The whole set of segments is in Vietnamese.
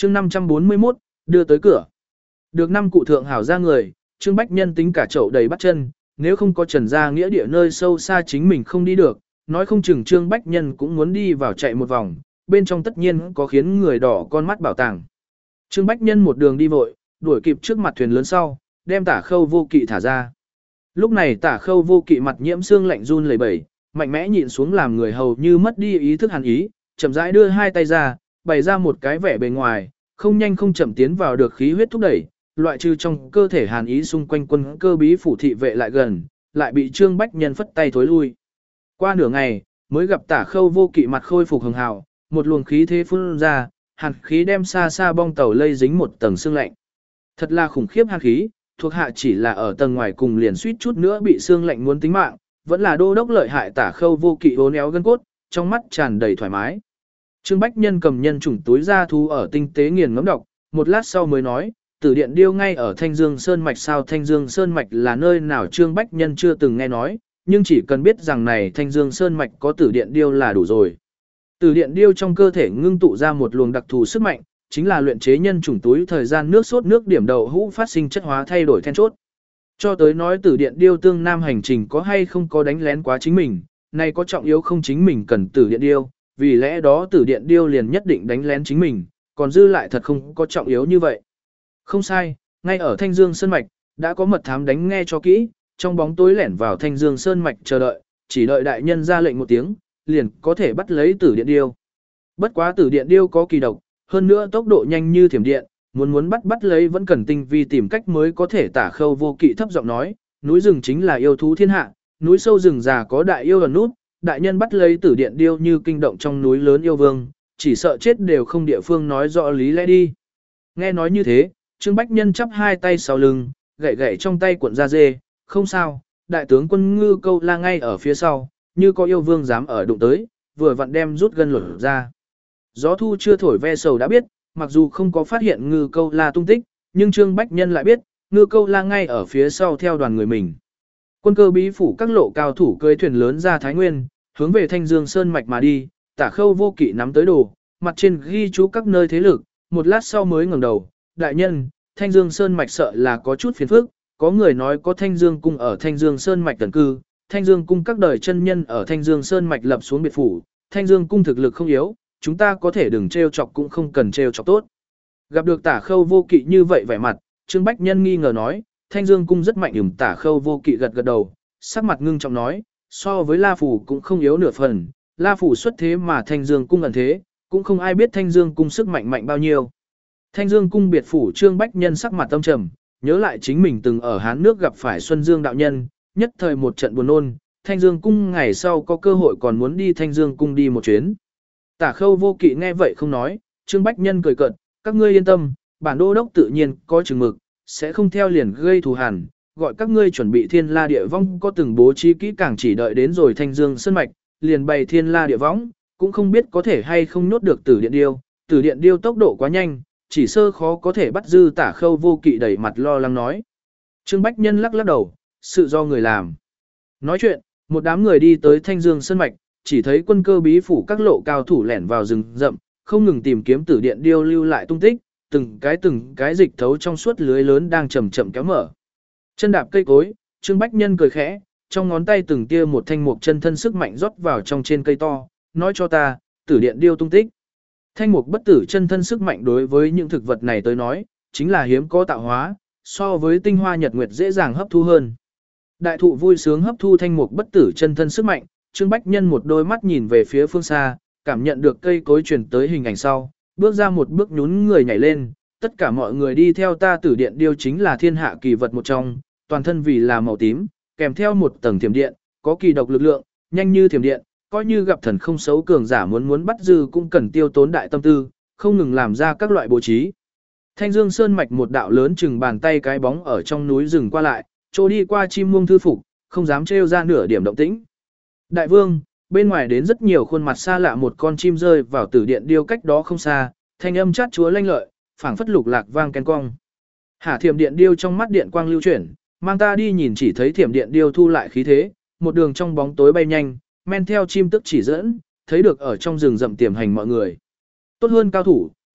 chương 541, đưa tới cửa. Được năm cụ thượng hảo ra người, Trương Bách Nhân tính cả chậu đầy bắt chân, nếu không có Trần Gia Nghĩa địa nơi sâu xa chính mình không đi được, nói không chừng Trương Bách Nhân cũng muốn đi vào chạy một vòng, bên trong tất nhiên có khiến người đỏ con mắt bảo tàng. Trương Bách Nhân một đường đi vội, đuổi kịp trước mặt thuyền lớn sau, đem Tả Khâu Vô Kỵ thả ra. Lúc này Tả Khâu Vô Kỵ mặt nhiễm xương lạnh run lẩy bẩy, mạnh mẽ nhịn xuống làm người hầu như mất đi ý thức hàn ý, chậm rãi đưa hai tay ra, bày ra một cái vẻ bề ngoài, không nhanh không chậm tiến vào được khí huyết thúc đẩy, loại trừ trong cơ thể hàn ý xung quanh quân cơ bí phủ thị vệ lại gần, lại bị Trương Bách Nhân phất tay thối lui. Qua nửa ngày, mới gặp Tả Khâu Vô Kỵ mặt khôi phục hường hào, một luồng khí thế phun ra, hàn khí đem xa xa bong tàu lây dính một tầng xương lạnh. Thật là khủng khiếp hàn khí, thuộc hạ chỉ là ở tầng ngoài cùng liền suýt chút nữa bị xương lạnh muốn tính mạng, vẫn là đô đốc lợi hại. Tả Khâu Vô Kỵ uốn éo gân cốt, trong mắt tràn đầy thoải mái. Trương Bách Nhân cầm nhân chủng túi ra thu ở tinh tế nghiền ngẫm đọc, một lát sau mới nói, Tử Điện Điêu ngay ở Thanh Dương Sơn Mạch. Sao Thanh Dương Sơn Mạch là nơi nào? Trương Bách Nhân chưa từng nghe nói, nhưng chỉ cần biết rằng này Thanh Dương Sơn Mạch có Tử Điện Điêu là đủ rồi. Tử Điện Điêu trong cơ thể ngưng tụ ra một luồng đặc thù sức mạnh, chính là luyện chế nhân chủng túi thời gian nước sốt nước điểm đậu hũ phát sinh chất hóa thay đổi then chốt. Cho tới nói Tử Điện Điêu tương nam hành trình có hay không có đánh lén quá chính mình, này có trọng yếu không? Chính mình cần Tử Điện Điêu, vì lẽ đó Tử Điện Điêu liền nhất định đánh lén chính mình, còn dư lại thật không có trọng yếu như vậy. Không sai, ngay ở Thanh Dương Sơn Mạch, đã có mật thám đánh nghe cho kỹ, trong bóng tối lẻn vào Thanh Dương Sơn Mạch chờ đợi, chỉ đợi đại nhân ra lệnh một tiếng, liền có thể bắt lấy Tử Điện Điêu. Bất quá Tử Điện Điêu có kỳ độc, hơn nữa tốc độ nhanh như thiểm điện, muốn bắt lấy vẫn cần tinh vi tìm cách mới có thể. Tả Khâu Vô Kỵ thấp giọng nói, núi rừng chính là yêu thú thiên hạ, núi sâu rừng già có đại yêu ẩn nút, đại nhân bắt lấy Tử Điện Điêu như kinh động trong núi lớn yêu vương, chỉ sợ chết đều không địa phương nói rõ lý lẽ đi. Nghe nói như thế, Trương Bách Nhân chắp hai tay sau lưng, gậy trong tay cuộn da dê, không sao, đại tướng quân Ngư Câu La ngay ở phía sau, như có yêu vương dám ở đụng tới, vừa vặn đem rút gân lột ra. Gió thu chưa thổi ve sầu đã biết, mặc dù không có phát hiện Ngư Câu La tung tích, nhưng Trương Bách Nhân lại biết, Ngư Câu La ngay ở phía sau theo đoàn người mình. Quân cơ bí phủ các lộ cao thủ cưỡi thuyền lớn ra Thái Nguyên, hướng về Thanh Dương Sơn Mạch mà đi. Tả Khâu Vô Kỵ nắm tới đồ, mặt trên ghi chú các nơi thế lực, một lát sau mới ngẩng đầu, đại nhân, Thanh Dương Sơn Mạch sợ là có chút phiền phức, có người nói có Thanh Dương Cung ở Thanh Dương Sơn Mạch tần cư, Thanh Dương Cung các đời chân nhân ở Thanh Dương Sơn Mạch lập xuống biệt phủ, Thanh Dương Cung thực lực không yếu, chúng ta có thể đừng trêu chọc cũng không cần trêu chọc tốt. Gặp được Tả Khâu Vô Kỵ như vậy vẻ mặt, Trương Bách Nhân nghi ngờ nói, Thanh Dương Cung rất mạnh. Tả Khâu Vô Kỵ gật gật đầu, sắc mặt ngưng trọng nói, so với La Phủ cũng không yếu nửa phần, La Phủ xuất thế mà Thanh Dương Cung ẩn thế, cũng không ai biết Thanh Dương Cung sức mạnh bao nhiêu. Thanh Dương Cung biệt phủ. Trương Bách Nhân sắc mặt tâm trầm, nhớ lại chính mình từng ở Hán nước gặp phải Xuân Dương đạo nhân, nhất thời một trận buồn nôn. Thanh Dương Cung ngày sau có cơ hội còn muốn đi Thanh Dương Cung đi một chuyến. Tả Khâu Vô Kỵ nghe vậy không nói, Trương Bách Nhân cười cợt, các ngươi yên tâm, bản đô đốc tự nhiên có chừng mực, sẽ không theo liền gây thù hằn, gọi các ngươi chuẩn bị thiên la địa vong, có từng bố trí kỹ càng, chỉ đợi đến rồi Thanh Dương Sơn Mạch, liền bày thiên la địa võng, cũng không biết có thể hay không nhốt được Tử Điện Điêu. Tử Điện Điêu tốc độ quá nhanh, chỉ sơ khó có thể bắt dư. Tả Khâu Vô Kỵ đẩy mặt lo lắng nói. Trương Bách Nhân lắc đầu, sự do người làm. Nói chuyện, một đám người đi tới Thanh Dương Sơn Mạch, chỉ thấy quân cơ bí phủ các lộ cao thủ lẻn vào rừng rậm, không ngừng tìm kiếm Tử Điện Điêu lưu lại tung tích, từng cái dịch thấu trong suốt lưới lớn đang chậm chậm kéo mở. Chân đạp cây cối, Trương Bách Nhân cười khẽ, trong ngón tay từng tia một thanh mục chân thân sức mạnh rót vào trong trên cây to, nói cho ta, Tử Điện Điêu tung tích. Thanh mục bất tử chân thân sức mạnh đối với những thực vật này tới nói, chính là hiếm có tạo hóa, so với tinh hoa nhật nguyệt dễ dàng hấp thu hơn. Đại thụ vui sướng hấp thu thanh mục bất tử chân thân sức mạnh, Trương Bách Nhân một đôi mắt nhìn về phía phương xa, cảm nhận được cây cối truyền tới hình ảnh sau, bước ra một bước nhún người nhảy lên, tất cả mọi người đi theo ta. Tử Điện Điêu chính là thiên hạ kỳ vật một trong, toàn thân vì là màu tím, kèm theo một tầng thiểm điện, có kỳ độc lực lượng, nhanh như thiểm điện, coi như gặp thần không xấu cường giả muốn bắt dư cũng cần tiêu tốn đại tâm tư, không ngừng làm ra các loại bố trí. Thanh Dương Sơn Mạch một đạo lớn chừng bàn tay cái bóng ở trong núi rừng qua lại, trôi đi qua chim muông thư phục, không dám trêu ra nửa điểm động tĩnh. Đại vương, bên ngoài đến rất nhiều khuôn mặt xa lạ. Một con chim rơi vào Tử Điện Điêu cách đó không xa, thanh âm chát chúa lanh lợi, phảng phất lục lạc vang ken cong. Hả Thiểm Điện Điêu trong mắt điện quang lưu chuyển, mang ta đi nhìn. Chỉ thấy Thiểm Điện Điêu thu lại khí thế, một đường trong bóng tối bay nhanh, men theo chim tức chỉ dẫn, thấy được ở trong rừng rậm tiềm hành mọi người. Tốt hơn cao thủ,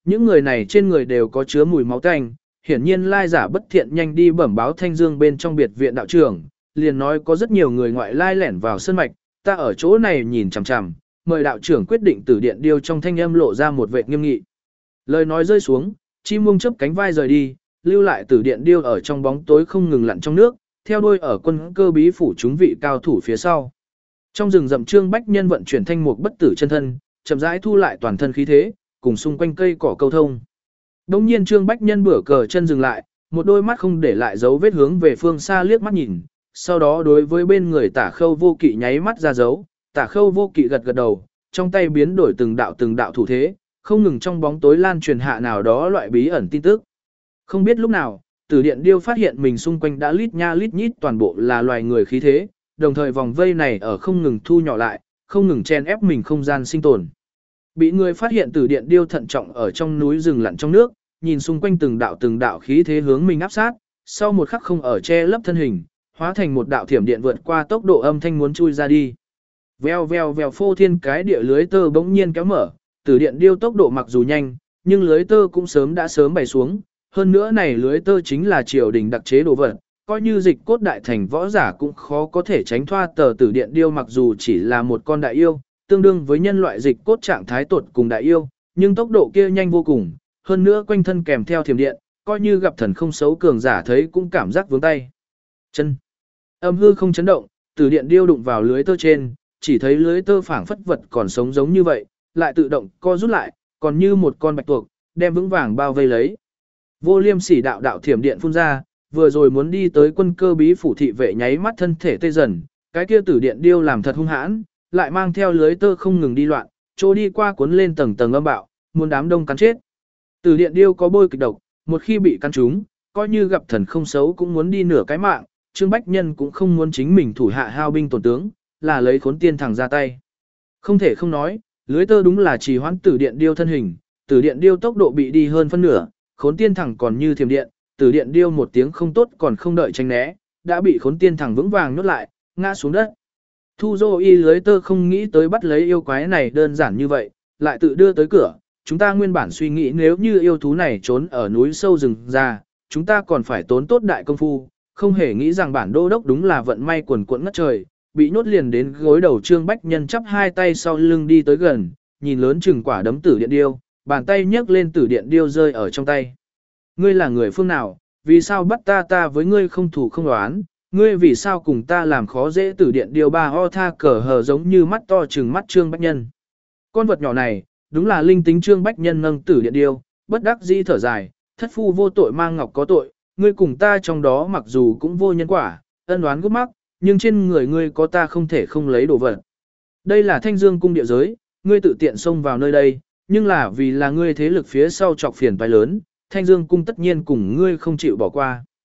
Những người này trên người đều có chứa mùi máu tanh, hiển nhiên lai giả bất thiện nhanh đi bẩm báo Thanh Dương bên trong biệt viện đạo trưởng, liền nói có rất nhiều người ngoại lai lẻn vào sơn mạch, ta ở chỗ này nhìn chằm chằm, mời đạo trưởng quyết định Tử Điện Điêu trong thanh âm lộ ra một vẻ nghiêm nghị. Lời nói rơi xuống, chim muông chớp cánh vai rời đi, lưu lại Tử Điện Điêu ở trong bóng tối không ngừng lặn trong nước, theo đuôi ở quân cơ bí phủ chúng vị cao thủ phía sau. Trong rừng rậm Trương Bách Nhân vận chuyển thanh mục bất tử chân thân, chậm rãi thu lại toàn thân khí thế, cùng xung quanh cây cỏ câu thông. Đông nhiên Trương Bách Nhân bửa cờ chân dừng lại, một đôi mắt không để lại dấu vết hướng về phương xa liếc mắt nhìn, sau đó đối với bên người Tả Khâu Vô Kỵ nháy mắt ra dấu, Tả Khâu Vô Kỵ gật gật đầu, trong tay biến đổi từng đạo thủ thế, không ngừng trong bóng tối lan truyền hạ nào đó loại bí ẩn tin tức. Không biết lúc nào, Tử Điện Điêu phát hiện mình xung quanh đã lít nha lít nhít toàn bộ là loài người khí thế, đồng thời vòng vây này ở không ngừng thu nhỏ lại, không ngừng chen ép mình không gian sinh tồn. Bị người phát hiện Tử Điện Điêu thận trọng ở trong núi rừng lặn trong nước, nhìn xung quanh từng đạo khí thế hướng mình áp sát, sau một khắc không ở che lấp thân hình, hóa thành một đạo thiểm điện vượt qua tốc độ âm thanh muốn chui ra đi. Vèo vèo vèo, phô thiên cái địa lưới tơ bỗng nhiên kéo mở, Tử Điện Điêu tốc độ mặc dù nhanh, nhưng lưới tơ cũng sớm bày xuống, hơn nữa này lưới tơ chính là triều đình đặc chế đồ vật, coi như dịch cốt đại thành võ giả cũng khó có thể tránh thoát. Tử Điện Điêu mặc dù chỉ là một con đại yêu, tương đương với nhân loại dịch cốt trạng thái tột cùng đại yêu, nhưng tốc độ kia nhanh vô cùng, hơn nữa quanh thân kèm theo thiểm điện, coi như gặp thần không xấu cường giả thấy cũng cảm giác vướng tay chân. Âm hư không chấn động, Tử Điện Điêu đụng vào lưới tơ trên, chỉ thấy lưới tơ phảng phất vật còn sống giống như vậy, lại tự động co rút lại, còn như một con bạch tuộc, đem vững vàng bao vây lấy. Vô Liêm Sỉ đạo thiểm điện phun ra, vừa rồi muốn đi tới quân cơ bí phủ thị vệ nháy mắt thân thể tê dần, cái kia Tử Điện Điêu làm thật hung hãn, lại mang theo lưới tơ không ngừng đi loạn, chỗ đi qua cuốn lên tầng âm bạo, muốn đám đông cắn chết. Tử Điện Điêu có bôi kịch độc, một khi bị cắn trúng, coi như gặp thần không xấu cũng muốn đi nửa cái mạng, Trương Bách Nhân cũng không muốn chính mình thủ hạ hao binh tổn tướng, là lấy Khốn Tiên Thẳng ra tay. Không thể không nói, lưới tơ đúng là trì hoãn Tử Điện Điêu thân hình, Tử Điện Điêu tốc độ bị đi hơn phân nửa, Khốn Tiên Thẳng còn như thiểm điện, Tử Điện Điêu một tiếng không tốt còn không đợi tránh né, đã bị Khốn Tiên Thẳng vững vàng nhốt lại, ngã xuống đất. Thu Dô Y lưới tơ không nghĩ tới bắt lấy yêu quái này đơn giản như vậy, lại tự đưa tới cửa. Chúng ta nguyên bản suy nghĩ nếu như yêu thú này trốn ở núi sâu rừng ra, chúng ta còn phải tốn tốt đại công phu, không hề nghĩ rằng bản đô đốc đúng là vận may quần quẫn ngất trời, bị nhốt liền đến gối đầu. Trương Bách Nhân chắp hai tay sau lưng đi tới gần, nhìn lớn chừng quả đấm Tử Điện Điêu, bàn tay nhấc lên Tử Điện Điêu rơi ở trong tay. Ngươi là người phương nào, vì sao bắt ta với ngươi không thủ không đoán, ngươi vì sao cùng ta làm khó dễ? Tử Điện Điêu ba ho tha cờ hờ giống như mắt to chừng mắt Trương Bách Nhân. Con vật nhỏ này, đúng là linh tính. Trương Bách Nhân nâng Tử Điện Điêu, bất đắc dĩ thở dài, thất phu vô tội mang ngọc có tội, ngươi cùng ta trong đó mặc dù cũng vô nhân quả, ân oán gút mắc, nhưng trên người ngươi có ta không thể không lấy đồ vật. Đây là Thanh Dương cung địa giới, ngươi tự tiện xông vào nơi đây, nhưng là vì là ngươi thế lực phía sau chọc phiền toái lớn, Thanh Dương cung tất nhiên cùng ngươi không chịu bỏ qua.